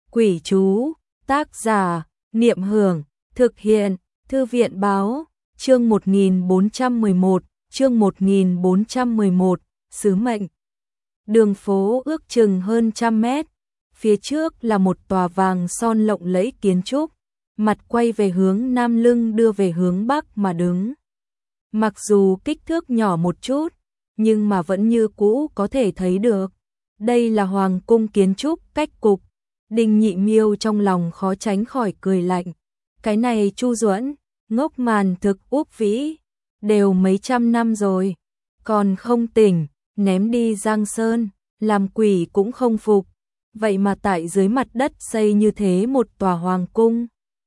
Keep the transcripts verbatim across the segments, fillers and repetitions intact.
Quỷ chú, tác giả, Niệm Hưởng, thực hiện, Thư viện Báo, chương một nghìn bốn trăm mười một, chương một nghìn bốn trăm mười một, sứ mệnh. Đường phố ước chừng hơn trăm mét, phía trước là một tòa vàng son lộng lẫy kiến trúc, mặt quay về hướng nam, lưng đưa về hướng bắc mà đứng. Mặc dù kích thước nhỏ một chút, nhưng mà vẫn như cũ có thể thấy được. Đây là hoàng cung kiến trúc cách cục. Đinh Nhị Miêu trong lòng khó tránh khỏi cười lạnh. Cái này Chu Duẫn, ngốc màn thực Úc Vĩ, đều mấy trăm năm rồi, còn không tỉnh, ném đi Giang Sơn, làm quỷ cũng không phục. Vậy mà tại dưới mặt đất xây như thế một tòa hoàng cung,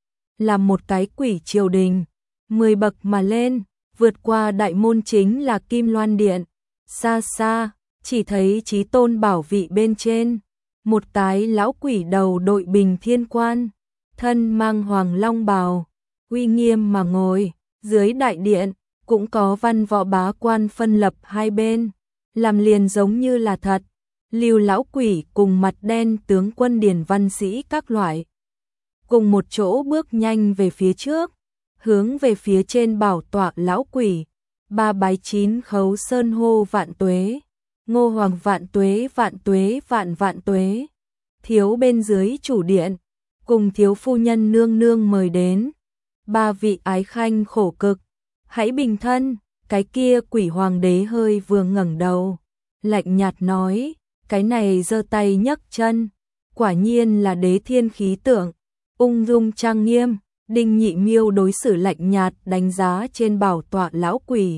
làm một cái quỷ triều đình, mười bậc mà lên, vượt qua đại môn chính là Kim Loan Điện. Xa xa, chỉ thấy Chí Tôn bảo vị bên trên, một cái lão quỷ đầu đội bình thiên quan, thân mang hoàng long bào, uy nghiêm mà ngồi. Dưới đại điện cũng có văn võ bá quan phân lập hai bên, làm liền giống như là thật. Lưu lão quỷ cùng mặt đen tướng quân điển văn sĩ các loại, cùng một chỗ bước nhanh về phía trước, hướng về phía trên bảo tọa lão quỷ, ba bái chín khấu sơn hô vạn tuế, Ngô Hoàng vạn tuế vạn tuế vạn vạn tuế. Thiếu bên dưới chủ điện, cùng thiếu phu nhân nương nương mời đến, ba vị ái khanh khổ cực, hãy bình thân. Cái kia quỷ hoàng đế hơi vừa ngẩng đầu, lạnh nhạt nói, cái này giơ tay nhấc chân, quả nhiên là đế thiên khí tượng, ung dung trang nghiêm. Đinh Nhị Miêu đối xử lạnh nhạt đánh giá trên bảo tọa lão quỷ,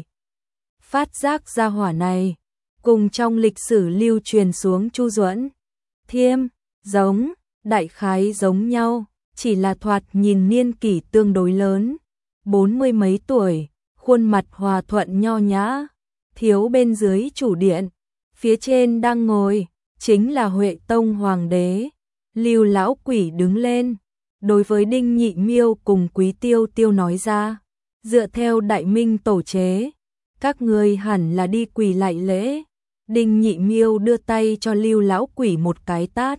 phát giác ra hỏa này cùng trong lịch sử lưu truyền xuống Chu Duẫn, Thiêm, giống, đại khái giống nhau, chỉ là thoạt nhìn niên kỷ tương đối lớn, bốn mươi mấy tuổi, khuôn mặt hòa thuận nho nhã. Thiếu bên dưới chủ điện, phía trên đang ngồi chính là Huệ Tông hoàng đế. Lưu lão quỷ đứng lên, đối với Đinh Nhị Miêu cùng Quý Tiêu Tiêu nói ra, dựa theo đại minh tổ chế, các ngươi hẳn là đi quỳ lại lễ. Đinh Nhị Miêu đưa tay cho Lưu lão quỷ một cái tát,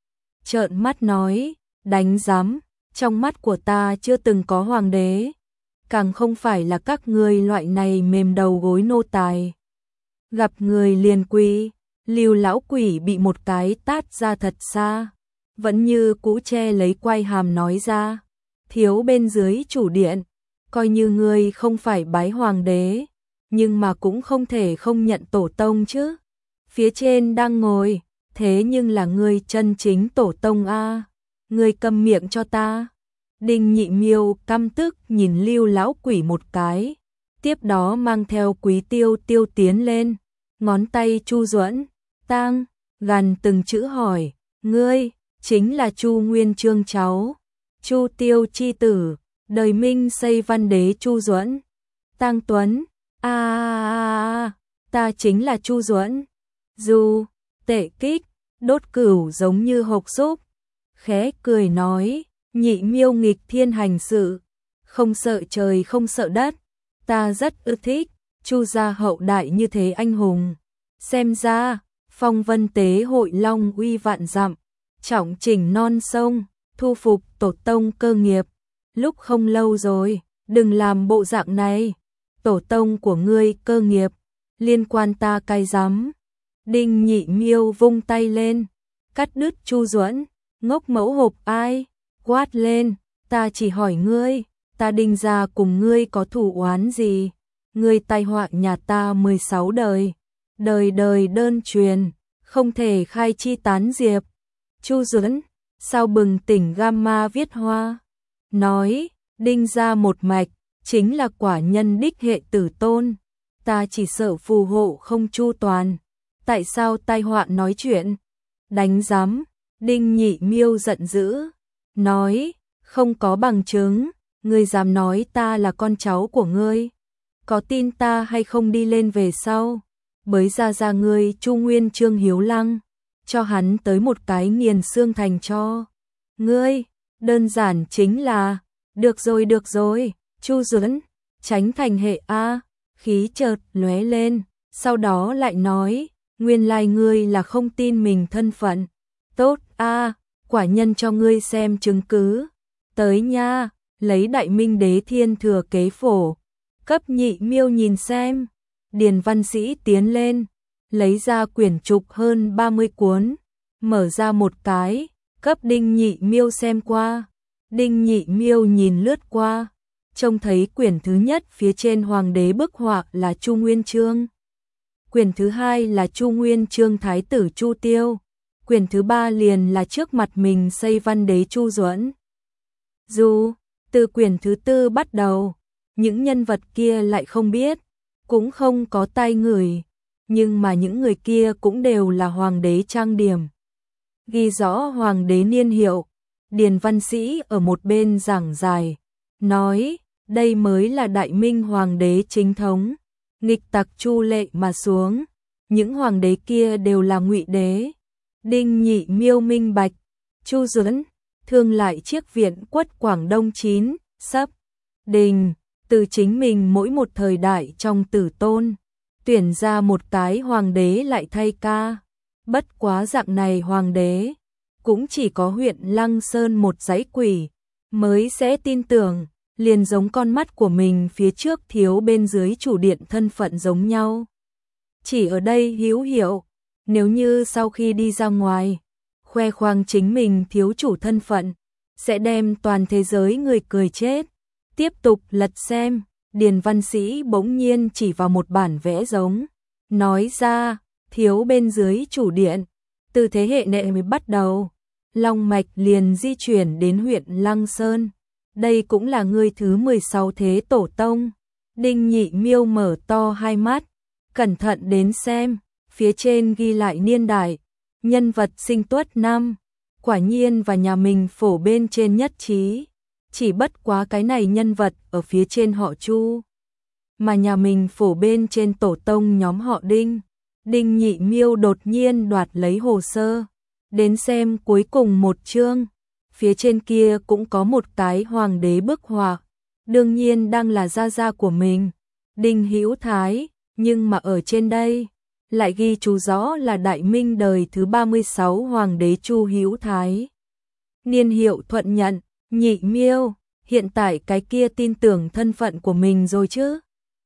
trợn mắt nói, đánh rắm, trong mắt của ta chưa từng có hoàng đế, càng không phải là các ngươi loại này mềm đầu gối nô tài, gặp người liền quỳ. Lưu lão quỷ bị một cái tát ra thật xa, vẫn như cũ che lấy quai hàm nói ra, thiếu bên dưới chủ điện, coi như ngươi không phải bái hoàng đế, nhưng mà cũng không thể không nhận tổ tông chứ. Phía trên đang ngồi, thế nhưng là ngươi chân chính tổ tông a, ngươi câm miệng cho ta. Đinh Nhị Miêu căm tức nhìn Lưu lão quỷ một cái, tiếp đó mang theo Quý Tiêu Tiêu tiến lên, ngón tay Chu Duẫn, tang, gần từng chữ hỏi, ngươi chính là Chu Nguyên Chương cháu, Chu Tiêu chi tử, đời Minh xây văn đế Chu Duẫn. Tang Tuấn, a a a, ta chính là Chu Duẫn. Du, Tệ Kích, đốt cửu giống như hộc xúc, khẽ cười nói, Nhị Miêu nghịch thiên hành sự, không sợ trời không sợ đất, ta rất ưa thích Chu gia hậu đại như thế anh hùng. Xem ra phong vân tế hội long uy vạn dặm, trọng chỉnh non sông, thu phục tổ tông cơ nghiệp. Lúc không lâu rồi, đừng làm bộ dạng này, tổ tông của ngươi cơ nghiệp, liên quan ta cay rắm. Đinh Nhị Miêu vung tay lên, cắt đứt Chu Duẫn, ngốc mẫu hộp ai, quát lên, ta chỉ hỏi ngươi, ta Đinh gia cùng ngươi có thù oán gì? Ngươi tai họa nhà ta mười sáu đời, đời đời đơn truyền, không thể khai chi tán diệp. Chu Duẫn sao bừng tỉnh gamma viết hoa, nói, Đinh gia một mạch, chính là quả nhân đích hệ tử tôn, ta chỉ sợ phù hộ không chu toàn, tại sao tai họa nói chuyện? Đánh rắm. Đinh Nhị Miêu giận dữ, nói, không có bằng chứng, ngươi dám nói ta là con cháu của ngươi, có tin ta hay không đi lên về sau, bới ra ra ngươi Chu Nguyên Chương hiếu lăng, cho hắn tới một cái nghiền xương thành cho. Ngươi, đơn giản chính là, được rồi được rồi, Chu Duẫn, tránh thành hệ a. Khí chợt lóe lên, sau đó lại nói, nguyên lai ngươi là không tin mình thân phận. Tốt a, quả nhân cho ngươi xem chứng cứ. Tới nha, lấy Đại Minh đế thiên thừa kế phổ, cấp Nhị Miêu nhìn xem. Điền Văn Sĩ tiến lên, lấy ra quyển trục hơn ba mươi cuốn, mở ra một cái, cấp Đinh Nhị Miêu xem qua. Đinh Nhị Miêu nhìn lướt qua, trông thấy quyển thứ nhất phía trên hoàng đế bức họa là Chu Nguyên Chương. Quyển thứ hai là Chu Nguyên Chương thái tử Chu Tiêu. Quyển thứ ba liền là trước mặt mình xây văn đế Chu Duẫn. Dù, từ quyển thứ tư bắt đầu, những nhân vật kia lại không biết, cũng không có tai ngửi, nhưng mà những người kia cũng đều là hoàng đế trang điểm. Ghi rõ hoàng đế niên hiệu, Điền Văn Sĩ ở một bên giảng giải, nói, đây mới là Đại Minh hoàng đế chính thống, nghịch tặc Chu Lệ mà xuống, những hoàng đế kia đều là ngụy đế. Đinh Nhị Miêu minh bạch, Chu Duẫn, thương lại chiếc viện quất Quảng Đông chín, sắp, đình, từ chính mình mỗi một thời đại trong tử tôn, tuyển ra một cái hoàng đế lại thay ca. Bất quá dạng này hoàng đế, cũng chỉ có huyện Lăng Sơn một dãy quỷ, mới sẽ tin tưởng, liền giống con mắt của mình phía trước thiếu bên dưới chủ điện thân phận giống nhau. Chỉ ở đây hữu hiệu, nếu như sau khi đi ra ngoài, khoe khoang chính mình thiếu chủ thân phận, sẽ đem toàn thế giới người cười chết. Tiếp tục lật xem, Điền Văn Sĩ bỗng nhiên chỉ vào một bản vẽ giống, nói ra, thiếu bên dưới chủ điện, từ thế hệ nệ mới bắt đầu, long mạch liền di chuyển đến huyện Lăng Sơn. Đây cũng là người thứ mười sáu thế tổ tông. Đinh Nhị Miêu mở to hai mắt, cẩn thận đến xem, phía trên ghi lại niên đại, nhân vật sinh tuất năm, quả nhiên và nhà mình phổ bên trên nhất trí. Chỉ bất quá cái này nhân vật ở phía trên họ Chu, mà nhà mình phổ bên trên tổ tông nhóm họ Đinh. Đinh Nhị Miêu đột nhiên đoạt lấy hồ sơ, đến xem cuối cùng một chương, phía trên kia cũng có một cái hoàng đế bức họa, đương nhiên đang là gia gia của mình, Đinh Hữu Thái, nhưng mà ở trên đây lại ghi chú rõ là Đại Minh đời thứ ba mươi sáu hoàng đế Chu Hữu Thái. Niên hiệu thuận nhận. Nhị Miêu, hiện tại cái kia tin tưởng thân phận của mình rồi chứ?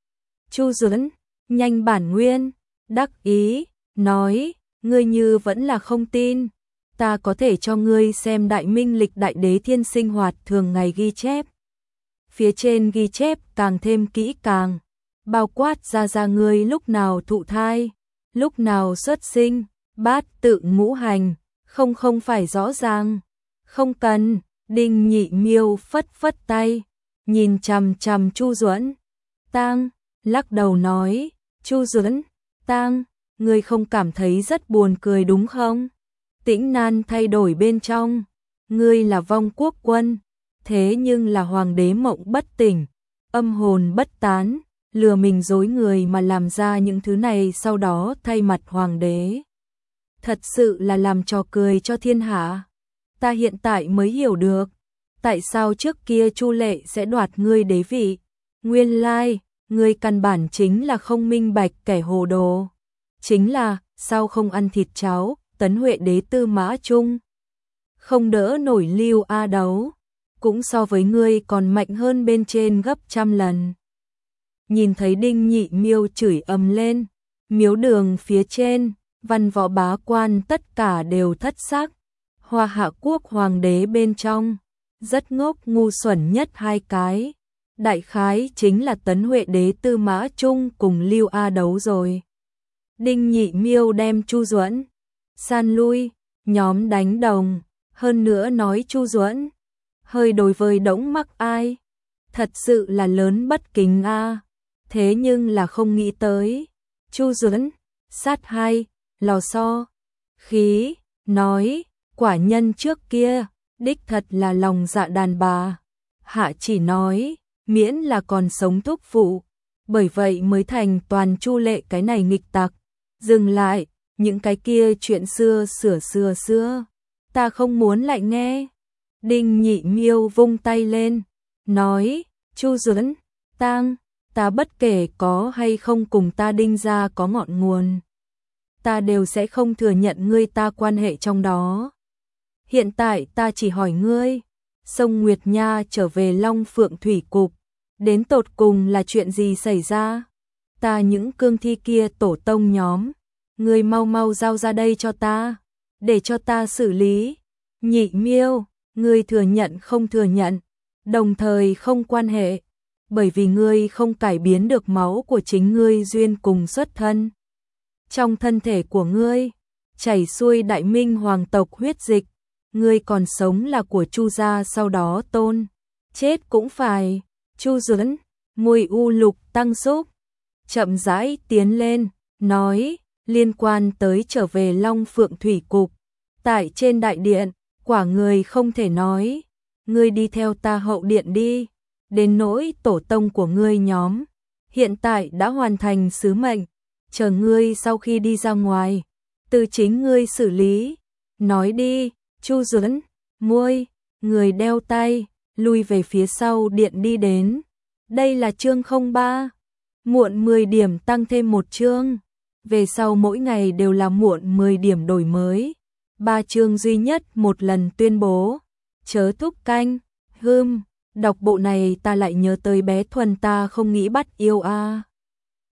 Chu Duẫn, nhanh bản nguyên, đắc ý, nói, ngươi như vẫn là không tin, ta có thể cho ngươi xem Đại Minh lịch đại đế thiên sinh hoạt thường ngày ghi chép. Phía trên ghi chép càng thêm kỹ càng, bao quát ra ra ngươi lúc nào thụ thai, lúc nào xuất sinh, bát tự ngũ hành, không không phải rõ ràng, không cần. Đinh Nhị Miêu phất phất tay, nhìn chằm chằm Chu Duẫn. Tang, lắc đầu nói, Chu Duẫn, Tang, ngươi không cảm thấy rất buồn cười đúng không? Tĩnh nan thay đổi bên trong, ngươi là vong quốc quân, thế nhưng là hoàng đế mộng bất tỉnh, âm hồn bất tán, lừa mình dối người mà làm ra những thứ này sau đó thay mặt hoàng đế. Thật sự là làm trò cười cho thiên hạ. Ta hiện tại mới hiểu được, tại sao trước kia Chu Lệ sẽ đoạt ngươi đế vị. Nguyên lai, ngươi căn bản chính là không minh bạch kẻ hồ đồ. Chính là, sao không ăn thịt cháo, Tấn Huệ đế Tư Mã Trung. Không đỡ nổi Lưu A Đấu, cũng so với ngươi còn mạnh hơn bên trên gấp trăm lần. Nhìn thấy Đinh Nhị Miêu chửi ầm lên, miếu đường phía trên, văn võ bá quan tất cả đều thất sắc. Hoa Hạ quốc hoàng đế bên trong, rất ngốc ngu xuẩn nhất hai cái, đại khái chính là Tấn Huệ đế Tư Mã Trung cùng Lưu A Đấu rồi. Đinh Nhị Miêu đem Chu Duẫn san lui, nhóm đánh đồng, hơn nữa nói Chu Duẫn hơi đối với Đổng Mắc Ai, thật sự là lớn bất kính a. Thế nhưng là không nghĩ tới, Chu Duẫn sát hai, lò xo, khí, nói, quả nhân trước kia, đích thật là lòng dạ đàn bà. Hạ chỉ nói, miễn là còn sống thúc phụ, bởi vậy mới thành toàn Chu Lệ cái này nghịch tặc. Dừng lại, những cái kia chuyện xưa sửa xưa xưa, ta không muốn lại nghe. Đinh Nhị Miêu vung tay lên, nói, Chu Duẫn, Tang, ta bất kể có hay không cùng ta Đinh gia có ngọn nguồn, ta đều sẽ không thừa nhận ngươi ta quan hệ trong đó. Hiện tại ta chỉ hỏi ngươi, sông Nguyệt Nha trở về Long Phượng Thủy Cục, đến tột cùng là chuyện gì xảy ra? Ta những cương thi kia tổ tông nhóm, ngươi mau mau giao ra đây cho ta, để cho ta xử lý. Nhị Miêu, ngươi thừa nhận không thừa nhận, đồng thời không quan hệ, bởi vì ngươi không cải biến được máu của chính ngươi duyên cùng xuất thân. Trong thân thể của ngươi, chảy xuôi Đại Minh hoàng tộc huyết dịch, ngươi còn sống là của Chu gia sau đó tôn, chết cũng phải. Chu Duẫn, mùi u lục tăng xúc, chậm rãi tiến lên, nói, liên quan tới trở về Long Phượng Thủy Cục, tại trên đại điện, quả người không thể nói, ngươi đi theo ta hậu điện đi, đến nỗi tổ tông của ngươi nhóm, hiện tại đã hoàn thành sứ mệnh, chờ ngươi sau khi đi ra ngoài, từ chính ngươi xử lý, nói đi. Chu Duẫn, muôi, người đeo tay, lui về phía sau điện đi đến. Đây là chương không ba, muộn mười điểm tăng thêm một chương, về sau mỗi ngày đều là muộn mười điểm đổi mới, ba chương duy nhất một lần tuyên bố, chớ thúc canh. Hừm, đọc bộ này ta lại nhớ tới bé Thuần, ta không nghĩ bắt yêu a. À.